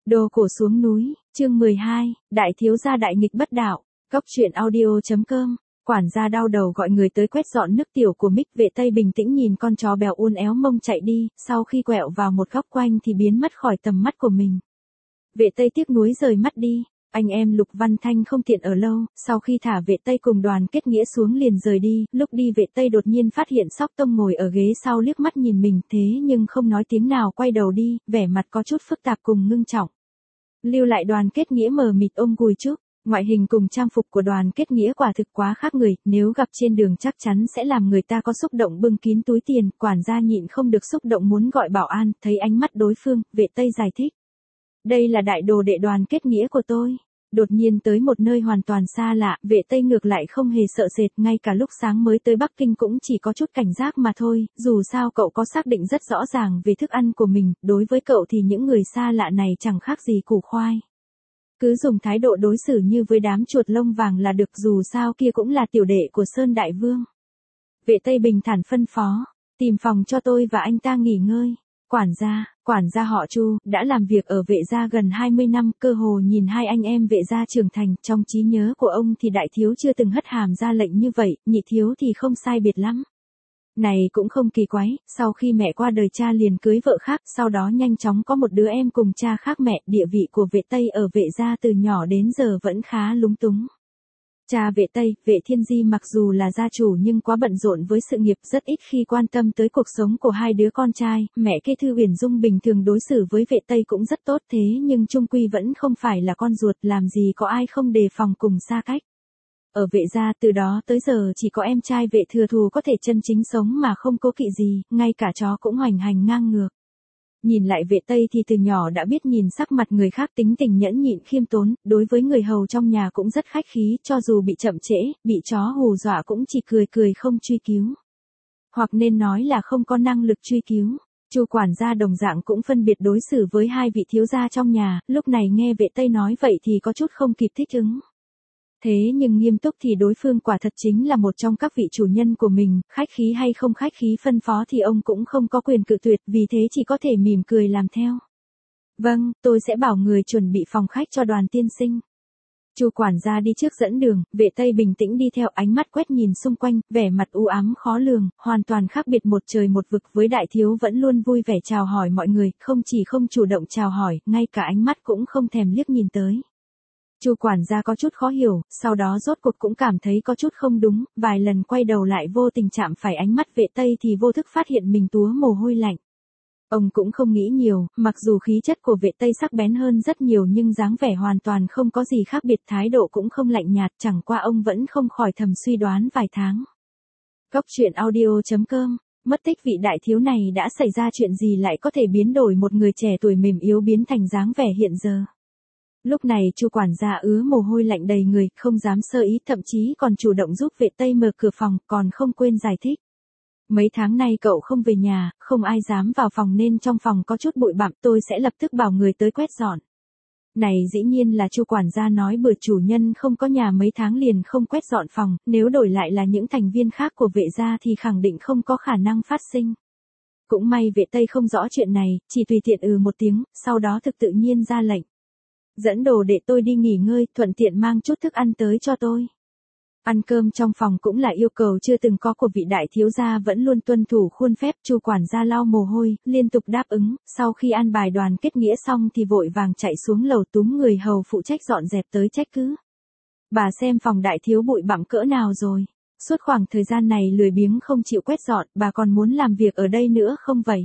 Đồ cổ xuống núi, chương 12, đại thiếu gia đại nghịch bất đạo, Cóc truyện audio.com. Quản gia đau đầu gọi người tới quét dọn nước tiểu của Mick. Vệ Tây bình tĩnh nhìn con chó bèo uốn éo mông chạy đi, sau khi quẹo vào một góc quanh thì biến mất khỏi tầm mắt của mình. Vệ Tây tiếc nuối rời mắt đi. Anh em Lục Văn Thanh không tiện ở lâu, sau khi thả Vệ Tây cùng Đoàn Kết Nghĩa xuống liền rời đi. Lúc đi Vệ Tây đột nhiên phát hiện Sóc Tông ngồi ở ghế sau liếc mắt nhìn mình, thế nhưng không nói tiếng nào quay đầu đi, vẻ mặt có chút phức tạp cùng ngưng trọng. Lưu lại Đoàn Kết Nghĩa mờ mịt ôm Gùi Trúc. Ngoại hình cùng trang phục của Đoàn Kết Nghĩa quả thực quá khác người, nếu gặp trên đường chắc chắn sẽ làm người ta có xúc động bưng kín túi tiền. Quản gia nhịn không được xúc động muốn gọi bảo an, thấy ánh mắt đối phương, Vệ Tây giải thích. Đây là đại đồ đệ Đoàn Kết Nghĩa của tôi. Đột nhiên tới một nơi hoàn toàn xa lạ, Vệ Tây ngược lại không hề sợ sệt, ngay cả lúc sáng mới tới Bắc Kinh cũng chỉ có chút cảnh giác mà thôi, dù sao cậu có xác định rất rõ ràng về thức ăn của mình, đối với cậu thì những người xa lạ này chẳng khác gì củ khoai. Cứ dùng thái độ đối xử như với đám chuột lông vàng là được, dù sao kia cũng là tiểu đệ của Sơn Đại Vương. Vệ Tây bình thản phân phó, tìm phòng cho tôi và anh ta nghỉ ngơi. Quản gia họ Chu, đã làm việc ở Vệ gia gần 20 năm, cơ hồ nhìn hai anh em Vệ gia trưởng thành, trong trí nhớ của ông thì đại thiếu chưa từng hất hàm ra lệnh như vậy, nhị thiếu thì không sai biệt lắm. Này cũng không kỳ quái, sau khi mẹ qua đời cha liền cưới vợ khác, sau đó nhanh chóng có một đứa em cùng cha khác mẹ. Địa vị của Vệ Tây ở Vệ gia từ nhỏ đến giờ vẫn khá lúng túng. Cha Vệ Tây, Vệ Thiên Di mặc dù là gia chủ nhưng quá bận rộn với sự nghiệp, rất ít khi quan tâm tới cuộc sống của hai đứa con trai. Mẹ Kê Thư Uyển Dung bình thường đối xử với Vệ Tây cũng rất tốt, thế nhưng chung quy vẫn không phải là con ruột, làm gì có ai không đề phòng cùng xa cách. Ở Vệ gia từ đó tới giờ chỉ có em trai Vệ Thừa Thù có thể chân chính sống mà không cố kỵ gì, ngay cả chó cũng hoành hành ngang ngược. Nhìn lại Vệ Tây thì từ nhỏ đã biết nhìn sắc mặt người khác, tính tình nhẫn nhịn khiêm tốn, đối với người hầu trong nhà cũng rất khách khí, cho dù bị chậm trễ, bị chó hù dọa cũng chỉ cười cười không truy cứu. Hoặc nên nói là không có năng lực truy cứu. Chu quản gia đồng dạng cũng phân biệt đối xử với hai vị thiếu gia trong nhà, lúc này nghe Vệ Tây nói vậy thì có chút không kịp thích ứng. Thế nhưng nghiêm túc thì đối phương quả thật chính là một trong các vị chủ nhân của mình, khách khí hay không khách khí phân phó thì ông cũng không có quyền cự tuyệt, vì thế chỉ có thể mỉm cười làm theo. Vâng, tôi sẽ bảo người chuẩn bị phòng khách cho Đoàn tiên sinh. Chu quản gia đi trước dẫn đường, Vệ Tây bình tĩnh đi theo, ánh mắt quét nhìn xung quanh, vẻ mặt u ám khó lường, hoàn toàn khác biệt một trời một vực với đại thiếu vẫn luôn vui vẻ chào hỏi mọi người, không chỉ không chủ động chào hỏi, ngay cả ánh mắt cũng không thèm liếc nhìn tới. Chu quản gia có chút khó hiểu, sau đó rốt cuộc cũng cảm thấy có chút không đúng, vài lần quay đầu lại vô tình chạm phải ánh mắt Vệ Tây thì vô thức phát hiện mình túa mồ hôi lạnh. Ông cũng không nghĩ nhiều, mặc dù khí chất của Vệ Tây sắc bén hơn rất nhiều nhưng dáng vẻ hoàn toàn không có gì khác biệt, thái độ cũng không lạnh nhạt, chẳng qua ông vẫn không khỏi thầm suy đoán vài tháng. Cóc truyện audio.com. Mất tích vị đại thiếu này đã xảy ra chuyện gì lại có thể biến đổi một người trẻ tuổi mềm yếu biến thành dáng vẻ hiện giờ. Lúc này Chu quản gia ứa mồ hôi lạnh đầy người, không dám sơ ý, thậm chí còn chủ động giúp Vệ Tây mở cửa phòng, còn không quên giải thích. Mấy tháng nay cậu không về nhà, không ai dám vào phòng nên trong phòng có chút bụi bặm, tôi sẽ lập tức bảo người tới quét dọn. Này dĩ nhiên là Chu quản gia nói bừa, chủ nhân không có nhà mấy tháng liền không quét dọn phòng, nếu đổi lại là những thành viên khác của Vệ gia thì khẳng định không có khả năng phát sinh. Cũng may Vệ Tây không rõ chuyện này, chỉ tùy tiện một tiếng, sau đó thực tự nhiên ra lệnh. Dẫn đồ để tôi đi nghỉ ngơi, thuận tiện mang chút thức ăn tới cho tôi. Ăn cơm trong phòng cũng là yêu cầu chưa từng có của vị đại thiếu gia, vẫn luôn tuân thủ khuôn phép. Chu quản gia lau mồ hôi, liên tục đáp ứng, sau khi an bài Đoàn Kết Nghĩa xong thì vội vàng chạy xuống lầu túm người hầu phụ trách dọn dẹp tới trách cứ. Bà xem phòng đại thiếu bụi bặm cỡ nào rồi, suốt khoảng thời gian này lười biếng không chịu quét dọn, bà còn muốn làm việc ở đây nữa không vậy?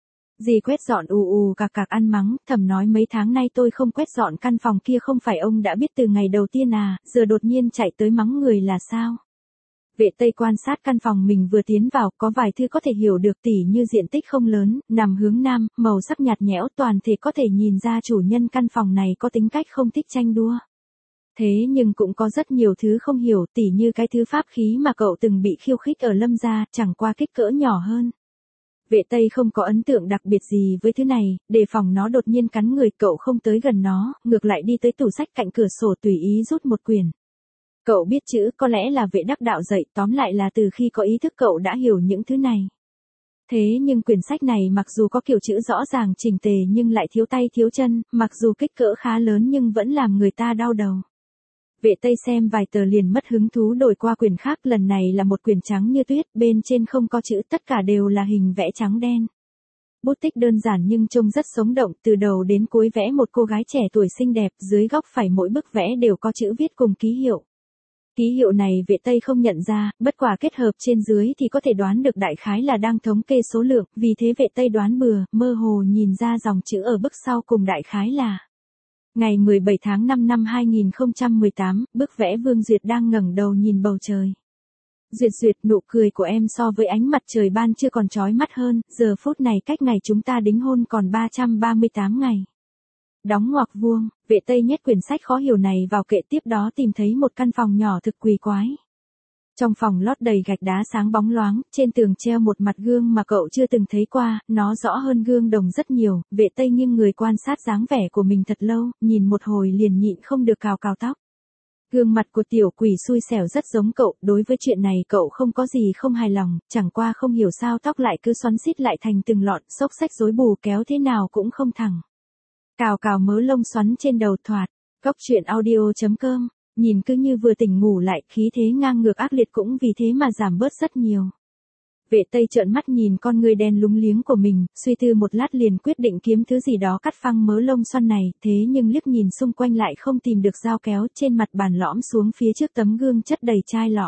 Dì quét dọn cạc ăn mắng, thầm nói mấy tháng nay tôi không quét dọn căn phòng kia không phải ông đã biết từ ngày đầu tiên à, giờ đột nhiên chạy tới mắng người là sao? Vệ Tây quan sát căn phòng mình vừa tiến vào, có vài thứ có thể hiểu được, tỉ như diện tích không lớn, nằm hướng nam, màu sắc nhạt nhẽo, toàn thể có thể nhìn ra chủ nhân căn phòng này có tính cách không thích tranh đua. Thế nhưng cũng có rất nhiều thứ không hiểu, tỉ như cái thứ pháp khí mà cậu từng bị khiêu khích ở Lâm gia, chẳng qua kích cỡ nhỏ hơn. Vệ Tây không có ấn tượng đặc biệt gì với thứ này, đề phòng nó đột nhiên cắn người, cậu không tới gần nó, ngược lại đi tới tủ sách cạnh cửa sổ tùy ý rút một quyển. Cậu biết chữ, có lẽ là Vệ đắc đạo dạy, tóm lại là từ khi có ý thức cậu đã hiểu những thứ này. Thế nhưng quyển sách này mặc dù có kiểu chữ rõ ràng chỉnh tề nhưng lại thiếu tay thiếu chân, mặc dù kích cỡ khá lớn nhưng vẫn làm người ta đau đầu. Vệ Tây xem vài tờ liền mất hứng thú đổi qua quyển khác, lần này là một quyển trắng như tuyết, bên trên không có chữ, tất cả đều là hình vẽ trắng đen. Bút tích đơn giản nhưng trông rất sống động, từ đầu đến cuối vẽ một cô gái trẻ tuổi xinh đẹp, dưới góc phải mỗi bức vẽ đều có chữ viết cùng ký hiệu. Ký hiệu này Vệ Tây không nhận ra, bất quả kết hợp trên dưới thì có thể đoán được đại khái là đang thống kê số lượng, vì thế Vệ Tây đoán bừa, mơ hồ nhìn ra dòng chữ ở bức sau cùng đại khái là ngày 17 tháng 5 năm 2018, bức vẽ Vương Duyệt đang ngẩng đầu nhìn bầu trời. Duyệt Duyệt, nụ cười của em so với ánh mặt trời ban trưa còn chói mắt hơn, giờ phút này cách ngày chúng ta đính hôn còn 338 ngày. Đóng ngoặc vuông, Vệ Tây nhét quyển sách khó hiểu này vào kệ, tiếp đó tìm thấy một căn phòng nhỏ thực quỷ quái. Trong phòng lót đầy gạch đá sáng bóng loáng, trên tường treo một mặt gương mà cậu chưa từng thấy qua, nó rõ hơn gương đồng rất nhiều. Vệ Tây nghiêng người quan sát dáng vẻ của mình thật lâu, nhìn một hồi liền nhịn không được cào cào tóc. Gương mặt của tiểu quỷ xui xẻo rất giống cậu, đối với chuyện này cậu không có gì không hài lòng, chẳng qua không hiểu sao tóc lại cứ xoắn xít lại thành từng lọn, xốc xách rối bù kéo thế nào cũng không thẳng. Cào cào mớ lông xoắn trên đầu thoạt, Góc truyện audio.com, nhìn cứ như vừa tỉnh ngủ lại, khí thế ngang ngược ác liệt cũng vì thế mà giảm bớt rất nhiều. Vệ Tây trợn mắt nhìn con người đen lúng liếng của mình, suy tư một lát liền quyết định kiếm thứ gì đó cắt phăng mớ lông xoăn này, thế nhưng liếc nhìn xung quanh lại không tìm được dao kéo, trên mặt bàn lõm xuống phía trước tấm gương chất đầy chai lọ.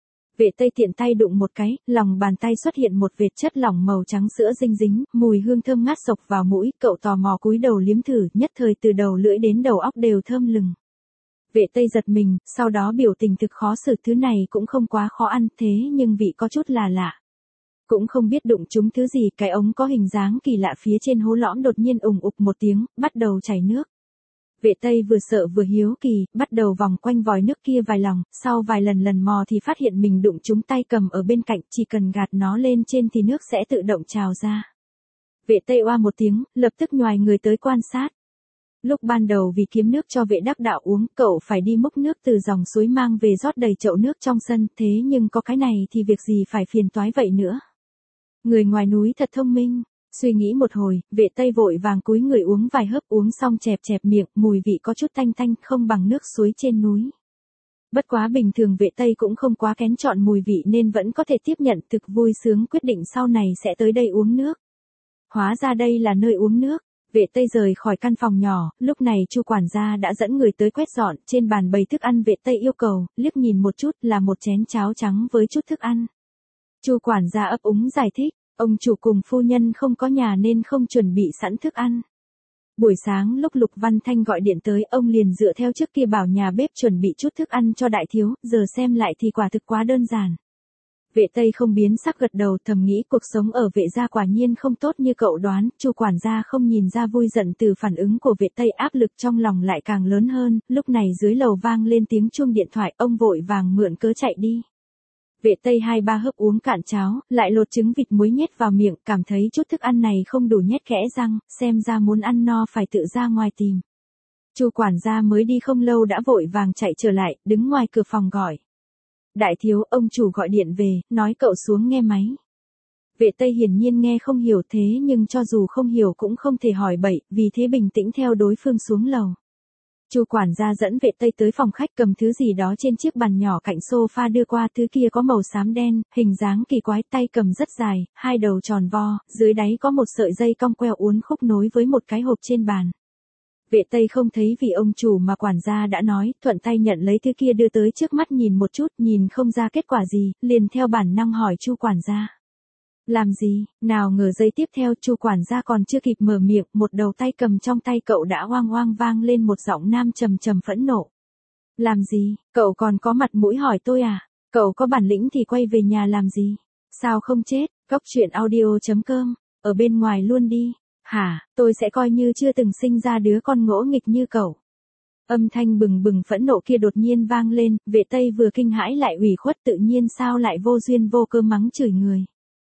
Vệ Tây tiện tay đụng một cái, lòng bàn tay xuất hiện một vệt chất lỏng màu trắng sữa dinh dính, mùi hương thơm ngát sộc vào mũi, cậu tò mò cúi đầu liếm thử, nhất thời từ đầu lưỡi đến đầu óc đều thơm lừng. Vệ Tây giật mình, sau đó biểu tình thực khó xử, thứ này cũng không quá khó ăn, thế nhưng vị có chút là lạ. Cũng không biết đụng chúng thứ gì, cái ống có hình dáng kỳ lạ phía trên hố lõm đột nhiên ùng ục một tiếng, bắt đầu chảy nước. Vệ Tây vừa sợ vừa hiếu kỳ, bắt đầu vòng quanh vòi nước kia vài lòng, sau vài lần mò thì phát hiện mình đụng trúng tay cầm ở bên cạnh, chỉ cần gạt nó lên trên thì nước sẽ tự động trào ra. Vệ Tây oa một tiếng, lập tức nhoài người tới quan sát. Lúc ban đầu vì kiếm nước cho Vệ Đắc Đạo uống, cậu phải đi múc nước từ dòng suối mang về rót đầy chậu nước trong sân, thế nhưng có cái này thì việc gì phải phiền toái vậy nữa. Người ngoài núi thật thông minh. Suy nghĩ một hồi, Vệ Tây vội vàng cúi người uống vài hớp, uống xong chẹp chẹp miệng, mùi vị có chút tanh tanh, không bằng nước suối trên núi. Bất quá bình thường Vệ Tây cũng không quá kén chọn mùi vị nên vẫn có thể tiếp nhận, thực vui sướng quyết định sau này sẽ tới đây uống nước. Hóa ra đây là nơi uống nước. Vệ Tây rời khỏi căn phòng nhỏ, lúc này Chu quản gia đã dẫn người tới quét dọn, trên bàn bày thức ăn. Vệ Tây yêu cầu, liếc nhìn một chút là một chén cháo trắng với chút thức ăn. Chu quản gia ấp úng giải thích. Ông chủ cùng phu nhân không có nhà nên không chuẩn bị sẵn thức ăn. Buổi sáng lúc Lục Văn Thanh gọi điện tới, ông liền dựa theo trước kia bảo nhà bếp chuẩn bị chút thức ăn cho đại thiếu, giờ xem lại thì quả thực quá đơn giản. Vệ Tây không biến sắc gật đầu, thầm nghĩ cuộc sống ở Vệ gia quả nhiên không tốt như cậu đoán. Chu quản gia không nhìn ra vui giận từ phản ứng của Vệ Tây, áp lực trong lòng lại càng lớn hơn. Lúc này dưới lầu vang lên tiếng chuông điện thoại, ông vội vàng mượn cớ chạy đi. Vệ Tây 2-3 hớp uống cạn cháo, lại lột trứng vịt muối nhét vào miệng, cảm thấy chút thức ăn này không đủ nhét kẽ răng, xem ra muốn ăn no phải tự ra ngoài tìm. Chu quản gia mới đi không lâu đã vội vàng chạy trở lại, đứng ngoài cửa phòng gọi. Đại thiếu, ông chủ gọi điện về, nói cậu xuống nghe máy. Vệ Tây hiển nhiên nghe không hiểu, thế nhưng cho dù không hiểu cũng không thể hỏi bậy, vì thế bình tĩnh theo đối phương xuống lầu. Chu quản gia dẫn Vệ Tây tới phòng khách, cầm thứ gì đó trên chiếc bàn nhỏ cạnh sofa đưa qua, thứ kia có màu xám đen, hình dáng kỳ quái, tay cầm rất dài, hai đầu tròn vo, dưới đáy có một sợi dây cong queo uốn khúc nối với một cái hộp trên bàn. Vệ Tây không thấy vì ông chủ mà quản gia đã nói, thuận tay nhận lấy thứ kia đưa tới trước mắt nhìn một chút, nhìn không ra kết quả gì, liền theo bản năng hỏi Chu quản gia. Làm gì? Nào ngờ giây tiếp theo Chu quản gia còn chưa kịp mở miệng, một đầu tay cầm trong tay cậu đã oang oang vang lên một giọng nam trầm trầm phẫn nộ. Làm gì? Cậu còn có mặt mũi hỏi tôi à? Cậu có bản lĩnh thì quay về nhà làm gì? Sao không chết? Góc truyện audio.com, ở bên ngoài luôn đi. Hả, tôi sẽ coi như chưa từng sinh ra đứa con ngỗ nghịch như cậu. Âm thanh bừng bừng phẫn nộ kia đột nhiên vang lên, Vệ Tây vừa kinh hãi lại ủy khuất, tự nhiên sao lại vô duyên vô cớ mắng chửi người.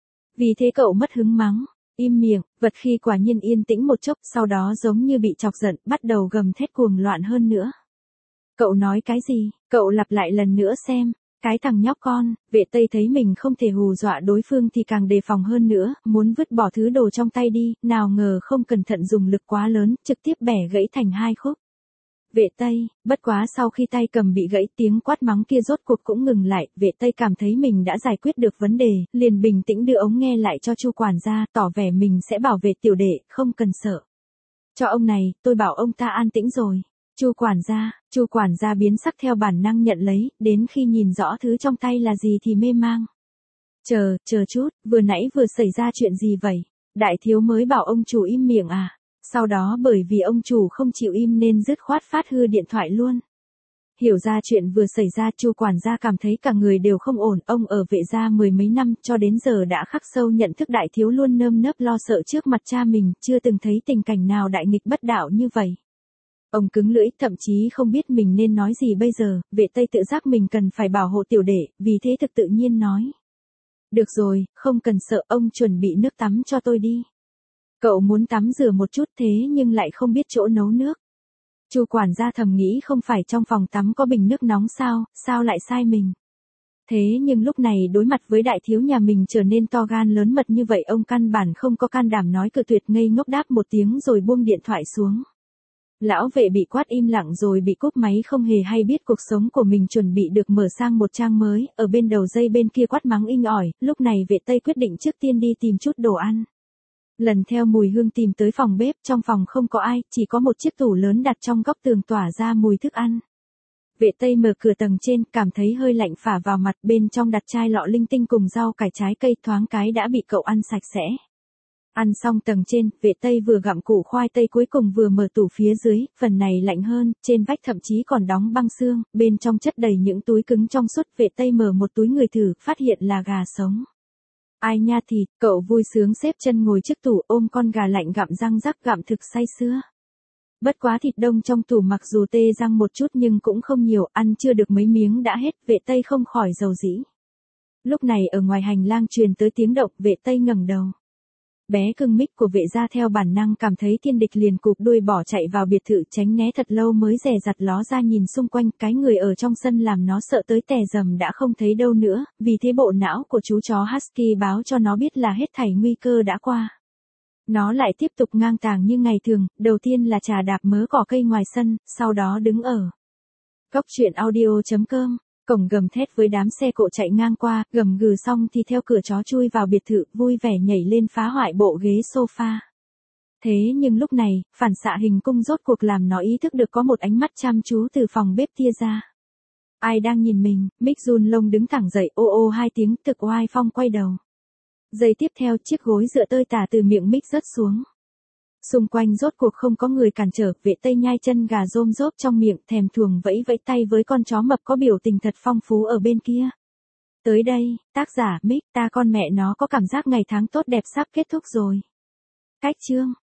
Vì thế cậu mất hứng mắng, im miệng, vật khi quả nhiên yên tĩnh một chốc, sau đó giống như bị chọc giận, bắt đầu gầm thét cuồng loạn hơn nữa. Cậu nói cái gì? Cậu lặp lại lần nữa xem. Cái thằng nhóc con, vệ Tây thấy mình không thể hù dọa đối phương thì càng đề phòng hơn nữa, muốn vứt bỏ thứ đồ trong tay đi, nào ngờ không cẩn thận dùng lực quá lớn, trực tiếp bẻ gãy thành hai khúc. Vệ Tây, bất quá sau khi tay cầm bị gãy tiếng quát mắng kia rốt cuộc cũng ngừng lại, vệ Tây cảm thấy mình đã giải quyết được vấn đề, liền bình tĩnh đưa ống nghe lại cho Chu quản gia, tỏ vẻ mình sẽ bảo vệ tiểu đệ, không cần sợ. Cho ông này, tôi bảo ông ta an tĩnh rồi. Chu quản gia biến sắc theo bản năng nhận lấy, đến khi nhìn rõ thứ trong tay là gì thì mê mang. Chờ chút, vừa nãy vừa xảy ra chuyện gì vậy? Đại thiếu mới bảo ông chủ im miệng à? Sau đó bởi vì ông chủ không chịu im nên dứt khoát phát hư điện thoại luôn. Hiểu ra chuyện vừa xảy ra, Chu quản gia cảm thấy cả người đều không ổn, ông ở vệ gia mười mấy năm cho đến giờ đã khắc sâu nhận thức đại thiếu luôn nơm nớp lo sợ trước mặt cha mình, chưa từng thấy tình cảnh nào đại nghịch bất đạo như vậy. Ông cứng lưỡi, thậm chí không biết mình nên nói gì bây giờ, vệ Tây tự giác mình cần phải bảo hộ tiểu đệ, vì thế thực tự nhiên nói. Được rồi, không cần sợ, ông chuẩn bị nước tắm cho tôi đi. Cậu muốn tắm rửa một chút thế nhưng lại không biết chỗ nấu nước. Chu quản gia thầm nghĩ không phải trong phòng tắm có bình nước nóng sao lại sai mình. Thế nhưng lúc này đối mặt với đại thiếu nhà mình trở nên to gan lớn mật như vậy, ông căn bản không có can đảm nói cự tuyệt, ngây ngốc đáp một tiếng rồi buông điện thoại xuống. Lão vệ bị quát im lặng rồi bị cúp máy, không hề hay biết cuộc sống của mình chuẩn bị được mở sang một trang mới, ở bên đầu dây bên kia quát mắng inh ỏi, lúc này vệ Tây quyết định trước tiên đi tìm chút đồ ăn. Lần theo mùi hương tìm tới phòng bếp, trong phòng không có ai, chỉ có một chiếc tủ lớn đặt trong góc tường tỏa ra mùi thức ăn. Vệ Tây mở cửa tầng trên, cảm thấy hơi lạnh phả vào mặt, bên trong đặt chai lọ linh tinh cùng rau cải trái cây, thoáng cái đã bị cậu ăn sạch sẽ. Ăn xong tầng trên, vệ Tây vừa gặm củ khoai tây cuối cùng vừa mở tủ phía dưới, phần này lạnh hơn, trên vách thậm chí còn đóng băng xương, bên trong chất đầy những túi cứng trong suốt. Vệ Tây mở một túi người thử, phát hiện là gà sống. Ai nha thịt, cậu vui sướng xếp chân ngồi trước tủ ôm con gà lạnh gặm răng rắc, gặm thực say sưa. Bất quá thịt đông trong tủ mặc dù tê răng một chút nhưng cũng không nhiều, ăn chưa được mấy miếng đã hết, vệ Tây không khỏi dầu dĩ. Lúc này ở ngoài hành lang truyền tới tiếng động, vệ Tây ngẩng đầu. Bé cưng Mick của vệ gia theo bản năng cảm thấy thiên địch liền cụp đuôi bỏ chạy vào biệt thự, tránh né thật lâu mới dè dặt ló ra nhìn xung quanh, cái người ở trong sân làm nó sợ tới tè rầm đã không thấy đâu nữa, vì thế bộ não của chú chó Husky báo cho nó biết là hết thảy nguy cơ đã qua. Nó lại tiếp tục ngang tàng như ngày thường, đầu tiên là chà đạp mớ cỏ cây ngoài sân, sau đó đứng ở Cốc truyện audio.com. Cổng gầm thét với đám xe cộ chạy ngang qua, gầm gừ xong thì theo cửa chó chui vào biệt thự, vui vẻ nhảy lên phá hoại bộ ghế sofa. Thế nhưng lúc này, phản xạ hình cung rốt cuộc làm nó ý thức được có một ánh mắt chăm chú từ phòng bếp tia ra. Ai đang nhìn mình? Mick run lông đứng thẳng dậy, ô ô hai tiếng, thực oai phong quay đầu. Giây tiếp theo, chiếc gối dựa tơi tả từ miệng Mick rớt xuống. Xung quanh rốt cuộc không có người cản trở, vệ Tây nhai chân gà rôm rốp trong miệng, thèm thuồng vẫy vẫy tay với con chó mập có biểu tình thật phong phú ở bên kia. Tới đây, tác giả Mick, ta con mẹ nó có cảm giác ngày tháng tốt đẹp sắp kết thúc rồi. Cách chương